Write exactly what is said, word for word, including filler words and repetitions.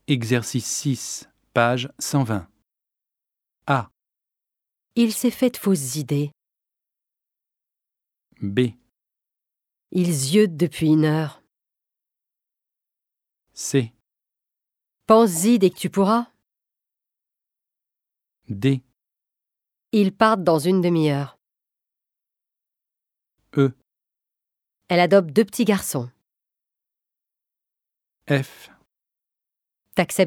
Exercice six, page cent vingt. A. Il s'est fait de fausses idées. B. Il ziote depuis une heure. C. Pense-y dès que tu pourras. D. Ils partent dans une demi-heure. E. Elle adopte deux petits garçons. F. T'acceptes de m'accompagner ?